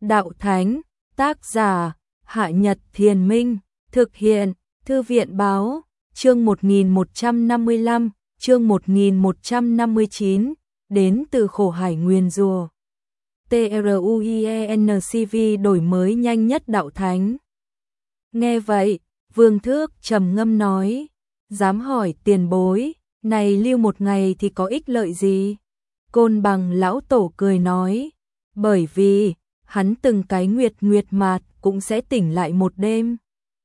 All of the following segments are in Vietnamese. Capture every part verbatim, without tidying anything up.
Đạo Thánh, tác giả, Hạ Nhật Thiền Minh, thực hiện, Thư viện báo, chương một nghìn một trăm năm mươi lăm, chương một nghìn một trăm năm mươi chín, đến từ khổ hải nguyền rủa. TRUIENCV đổi mới nhanh nhất Đạo Thánh. Nghe vậy, Vương Thước trầm ngâm nói, dám hỏi tiền bối, này lưu một ngày thì có ích lợi gì? Côn Bằng lão tổ cười nói, bởi vì, hắn từng cái nguyệt nguyệt mạt cũng sẽ tỉnh lại một đêm.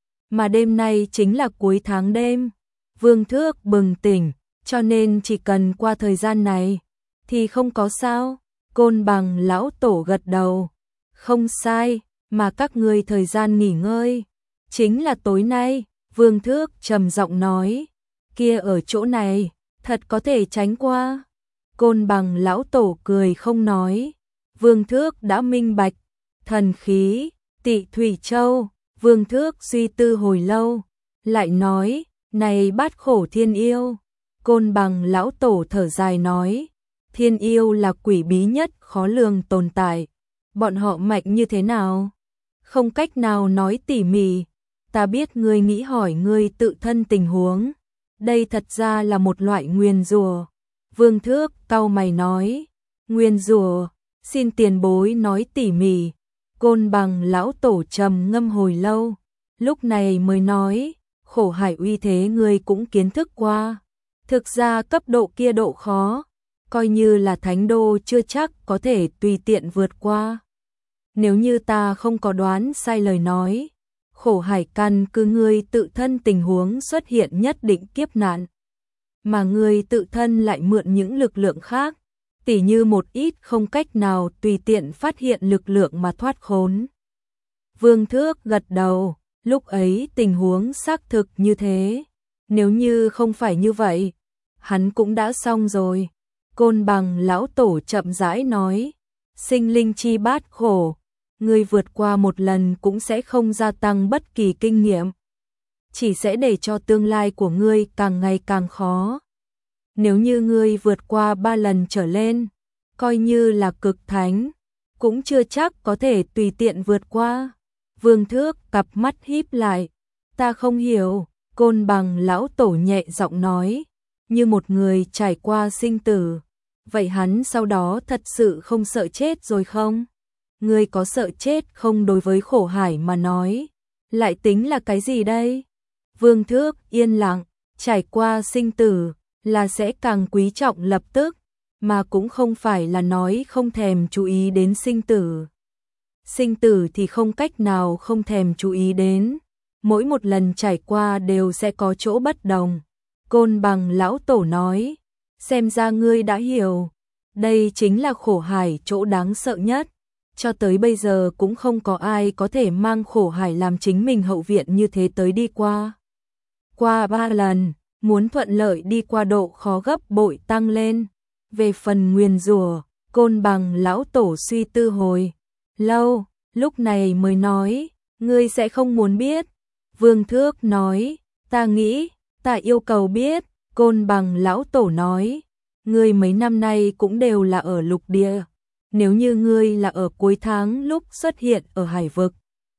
Mà đêm nay chính là cuối tháng đêm. Vương Thước bừng tỉnh, cho nên chỉ cần qua thời gian này, thì không có sao. Côn Bằng lão tổ gật đầu, không sai, mà các ngươi thời gian nghỉ ngơi, chính là tối nay. Vương Thước trầm giọng nói, kia ở chỗ này, thật có thể tránh qua. Côn Bằng lão tổ cười không nói. Vương Thước đã minh bạch, thần khí, Tị Thủy Châu. Vương Thước suy tư hồi lâu, lại nói, này bát khổ thiên yêu. Côn Bằng lão tổ thở dài nói, thiên yêu là quỷ bí nhất khó lường tồn tại. Bọn họ mạnh như thế nào? Không cách nào nói tỉ mỉ. Ta biết ngươi nghĩ hỏi ngươi tự thân tình huống. Đây thật ra là một loại nguyền rủa. Vương Thước cau mày nói, nguyền rủa, xin tiền bối nói tỉ mỉ. Côn Bằng lão tổ trầm ngâm hồi lâu, lúc này mới nói, khổ hải uy thế ngươi cũng kiến thức qua. Thực ra cấp độ kia độ khó, coi như là thánh đô chưa chắc có thể tùy tiện vượt qua. Nếu như ta không có đoán sai lời nói, khổ hải căn cứ ngươi tự thân tình huống xuất hiện nhất định kiếp nạn, mà ngươi tự thân lại mượn những lực lượng khác, tỉ như một ít không cách nào tùy tiện phát hiện lực lượng mà thoát khốn. Vương Thước gật đầu, lúc ấy tình huống xác thực như thế. Nếu như không phải như vậy, hắn cũng đã xong rồi. Côn Bằng lão tổ chậm rãi nói, sinh linh chi bát khổ, ngươi vượt qua một lần cũng sẽ không gia tăng bất kỳ kinh nghiệm, chỉ sẽ để cho tương lai của ngươi càng ngày càng khó. Nếu như ngươi vượt qua ba lần trở lên, coi như là cực thánh, cũng chưa chắc có thể tùy tiện vượt qua. Vương Thước cặp mắt híp lại, ta không hiểu. Côn Bằng lão tổ nhẹ giọng nói, như một người trải qua sinh tử, vậy hắn sau đó thật sự không sợ chết rồi không? Ngươi có sợ chết không? Đối với khổ hải mà nói, lại tính là cái gì đây? Vương Thước yên lặng, trải qua sinh tử là sẽ càng quý trọng lập tức, mà cũng không phải là nói không thèm chú ý đến sinh tử. Sinh tử thì không cách nào không thèm chú ý đến, mỗi một lần trải qua đều sẽ có chỗ bất đồng. Côn Bằng lão tổ nói, xem ra ngươi đã hiểu, đây chính là khổ hải chỗ đáng sợ nhất. Cho tới bây giờ cũng không có ai có thể mang khổ hải làm chính mình hậu viện như thế tới đi qua. Qua ba lần, muốn thuận lợi đi qua độ khó gấp bội tăng lên. Về phần nguyền rủa, Côn Bằng lão tổ suy tư hồi lâu, lúc này mới nói, ngươi sẽ không muốn biết. Vương Thước nói, ta nghĩ, ta yêu cầu biết. Côn Bằng lão tổ nói, ngươi mấy năm nay cũng đều là ở lục địa, nếu như ngươi là ở cuối tháng lúc xuất hiện ở hải vực,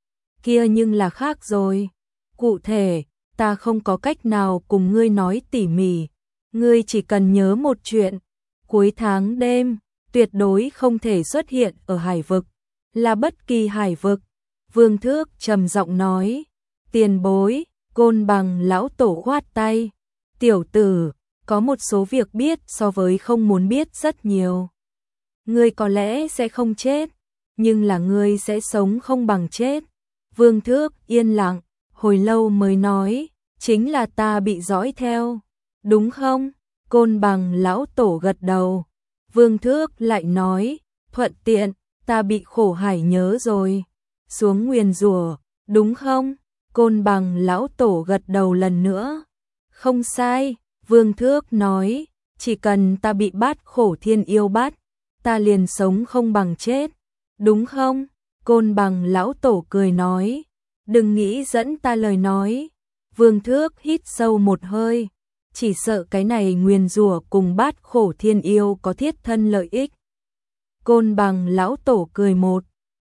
kia nhưng là khác rồi. Cụ thể, ta không có cách nào cùng ngươi nói tỉ mỉ, ngươi chỉ cần nhớ một chuyện, cuối tháng đêm, tuyệt đối không thể xuất hiện ở hải vực, là bất kỳ hải vực. Vương Thước trầm giọng nói, tiền bối. Côn Bằng lão tổ khoát tay, tiểu tử, có một số việc biết so với không muốn biết rất nhiều. Ngươi có lẽ sẽ không chết, nhưng là ngươi sẽ sống không bằng chết. Vương Thước yên lặng, hồi lâu mới nói, chính là ta bị dõi theo, đúng không? Côn Bằng lão tổ gật đầu. Vương Thước lại nói, thuận tiện, ta bị khổ hải nhớ rồi, xuống nguyền rủa, đúng không? Côn Bằng lão tổ gật đầu lần nữa. Không sai. Vương Thước nói, chỉ cần ta bị bát khổ thiên yêu bắt, ta liền sống không bằng chết, đúng không? Côn Bằng lão tổ cười nói, đừng nghĩ dẫn ta lời nói. Vương Thước hít sâu một hơi, chỉ sợ cái này nguyền rủa cùng bát khổ thiên yêu có thiết thân lợi ích. Côn Bằng lão tổ cười một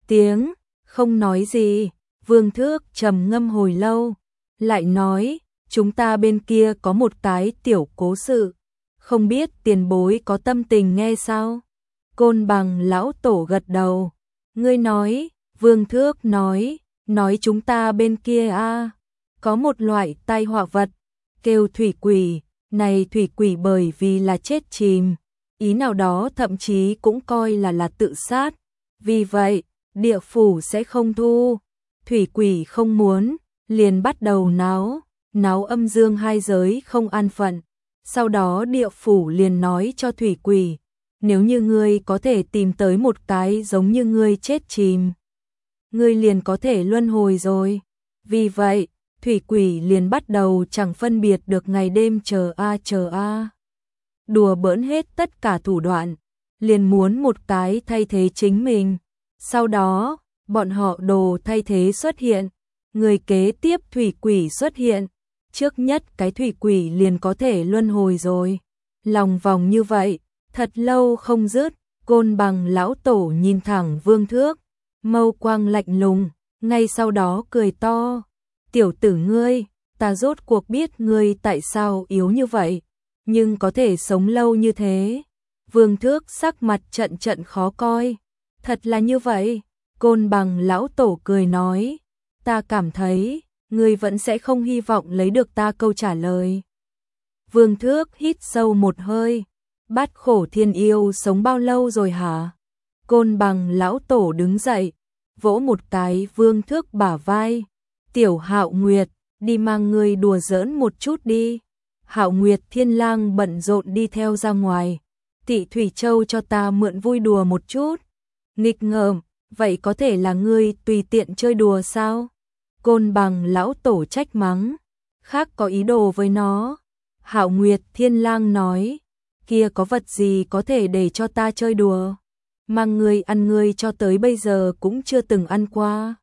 tiếng, không nói gì. Vương Thước trầm ngâm hồi lâu, lại nói, chúng ta bên kia có một cái tiểu cố sự, không biết tiền bối có tâm tình nghe sao? Côn Bằng lão tổ gật đầu, ngươi nói, Vương Thước nói, nói chúng ta bên kia a có một loại tai họa vật, kêu thủy quỷ, này thủy quỷ bởi vì là chết chìm, ý nào đó thậm chí cũng coi là là tự sát, vì vậy, địa phủ sẽ không thu, thủy quỷ không muốn, liền bắt đầu náo, náo âm dương hai giới không an phận, sau đó địa phủ liền nói cho thủy quỷ, nếu như ngươi có thể tìm tới một cái giống như ngươi chết chìm, ngươi liền có thể luân hồi rồi, vì vậy, thủy quỷ liền bắt đầu chẳng phân biệt được ngày đêm chờ a chờ a. Đùa bỡn hết tất cả thủ đoạn, liền muốn một cái thay thế chính mình. Sau đó, bọn họ đồ thay thế xuất hiện, người kế tiếp thủy quỷ xuất hiện, trước nhất cái thủy quỷ liền có thể luân hồi rồi. Lòng vòng như vậy, thật lâu không dứt, Côn Bằng lão tổ nhìn thẳng Vương Thước, mâu quang lạnh lùng, ngay sau đó cười to. Tiểu tử ngươi, ta rốt cuộc biết ngươi tại sao yếu như vậy, nhưng có thể sống lâu như thế. Vương Thước sắc mặt trận trận khó coi. Thật là như vậy, Côn Bằng lão tổ cười nói, ta cảm thấy, ngươi vẫn sẽ không hy vọng lấy được ta câu trả lời. Vương Thước hít sâu một hơi, bát khổ thiên yêu sống bao lâu rồi hả? Côn Bằng lão tổ đứng dậy, vỗ một cái Vương Thước bả vai, tiểu Hạo Nguyệt, đi mang ngươi đùa giỡn một chút đi. Hạo Nguyệt Thiên Lang bận rộn đi theo ra ngoài, Tị Thủy Châu cho ta mượn vui đùa một chút. Nghịch ngợm, vậy có thể là ngươi tùy tiện chơi đùa sao? Côn Bằng lão tổ trách mắng, khác có ý đồ với nó. Hạo Nguyệt Thiên Lang nói, kia có vật gì có thể để cho ta chơi đùa, mà ngươi ăn ngươi cho tới bây giờ cũng chưa từng ăn qua.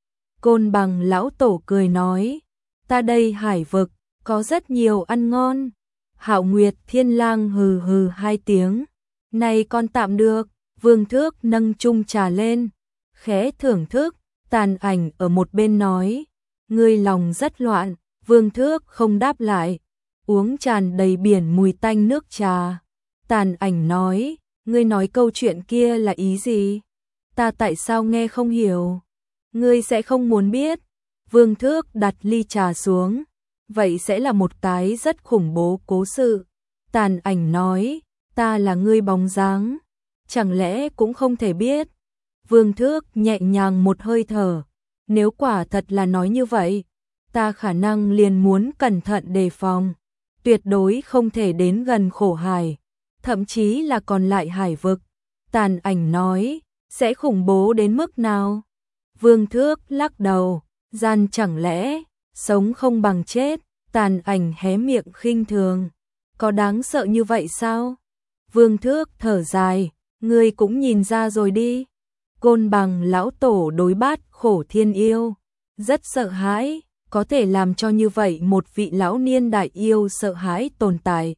Côn Bằng lão tổ cười nói, ta đây hải vực, có rất nhiều ăn ngon. Hạo Nguyệt Thiên Lang hừ hừ hai tiếng, này con tạm được. Vương Thước nâng chung trà lên, khẽ thưởng thức, Tàn Ảnh ở một bên nói, ngươi lòng rất loạn. Vương Thước không đáp lại, uống tràn đầy biển mùi tanh nước trà. Tàn Ảnh nói, ngươi nói câu chuyện kia là ý gì? Ta tại sao nghe không hiểu? Ngươi sẽ không muốn biết. Vương Thước đặt ly trà xuống, vậy sẽ là một cái rất khủng bố cố sự. Tàn Ảnh nói, ta là ngươi bóng dáng, chẳng lẽ cũng không thể biết. Vương Thước nhẹ nhàng một hơi thở, nếu quả thật là nói như vậy, ta khả năng liền muốn cẩn thận đề phòng, tuyệt đối không thể đến gần khổ hải, thậm chí là còn lại hải vực. Tàn Ảnh nói, sẽ khủng bố đến mức nào? Vương Thước lắc đầu, gian chẳng lẽ, sống không bằng chết. Tàn Ảnh hé miệng khinh thường, có đáng sợ như vậy sao? Vương Thước thở dài, ngươi cũng nhìn ra rồi đi. Côn Bằng lão tổ đối bát khổ thiên yêu, rất sợ hãi, có thể làm cho như vậy một vị lão niên đại yêu sợ hãi tồn tại.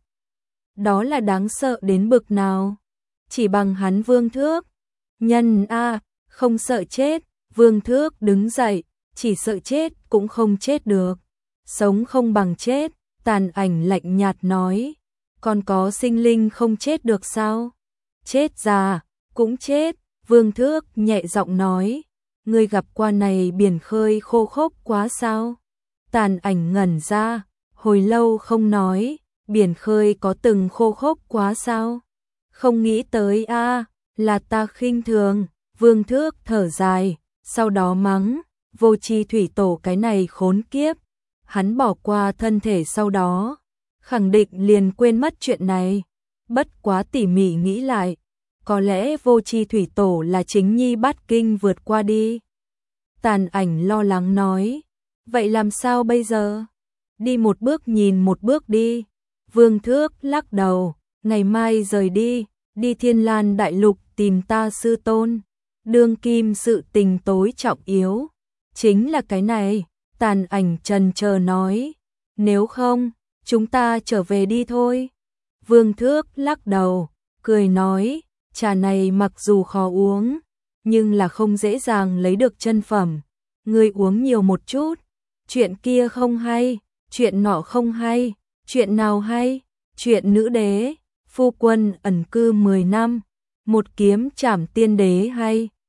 Đó là đáng sợ đến bực nào? Chỉ bằng hắn Vương Thước. Nhân a, à, không sợ chết. Vương Thước đứng dậy, chỉ sợ chết cũng không chết được. Sống không bằng chết. Tàn Ảnh lạnh nhạt nói, còn có sinh linh không chết được sao? Chết già, cũng chết. Vương Thước nhẹ giọng nói, ngươi gặp qua này biển khơi khô khốc quá sao? Tàn Ảnh ngẩn ra, hồi lâu không nói, biển khơi có từng khô khốc quá sao? Không nghĩ tới a, à, là ta khinh thường. Vương Thước thở dài, sau đó mắng, vô tri thủy tổ cái này khốn kiếp. Hắn bỏ qua thân thể sau đó, khẳng định liền quên mất chuyện này. Bất quá tỉ mỉ nghĩ lại, có lẽ vô tri thủy tổ là chính nhi bát kinh vượt qua đi. Tàn Ảnh lo lắng nói, vậy làm sao bây giờ? Đi một bước nhìn một bước đi. Vương Thước lắc đầu, ngày mai rời đi, đi Thiên Lan Đại Lục tìm ta sư tôn. Đương kim sự tình tối trọng yếu, chính là cái này. Tàn Ảnh trần chờ nói, nếu không, chúng ta trở về đi thôi. Vương Thước lắc đầu, cười nói, trà này mặc dù khó uống, nhưng là không dễ dàng lấy được chân phẩm. Ngươi uống nhiều một chút, chuyện kia không hay, chuyện nọ không hay, chuyện nào hay, chuyện nữ đế, phu quân ẩn cư mười năm, một kiếm trảm tiên đế hay.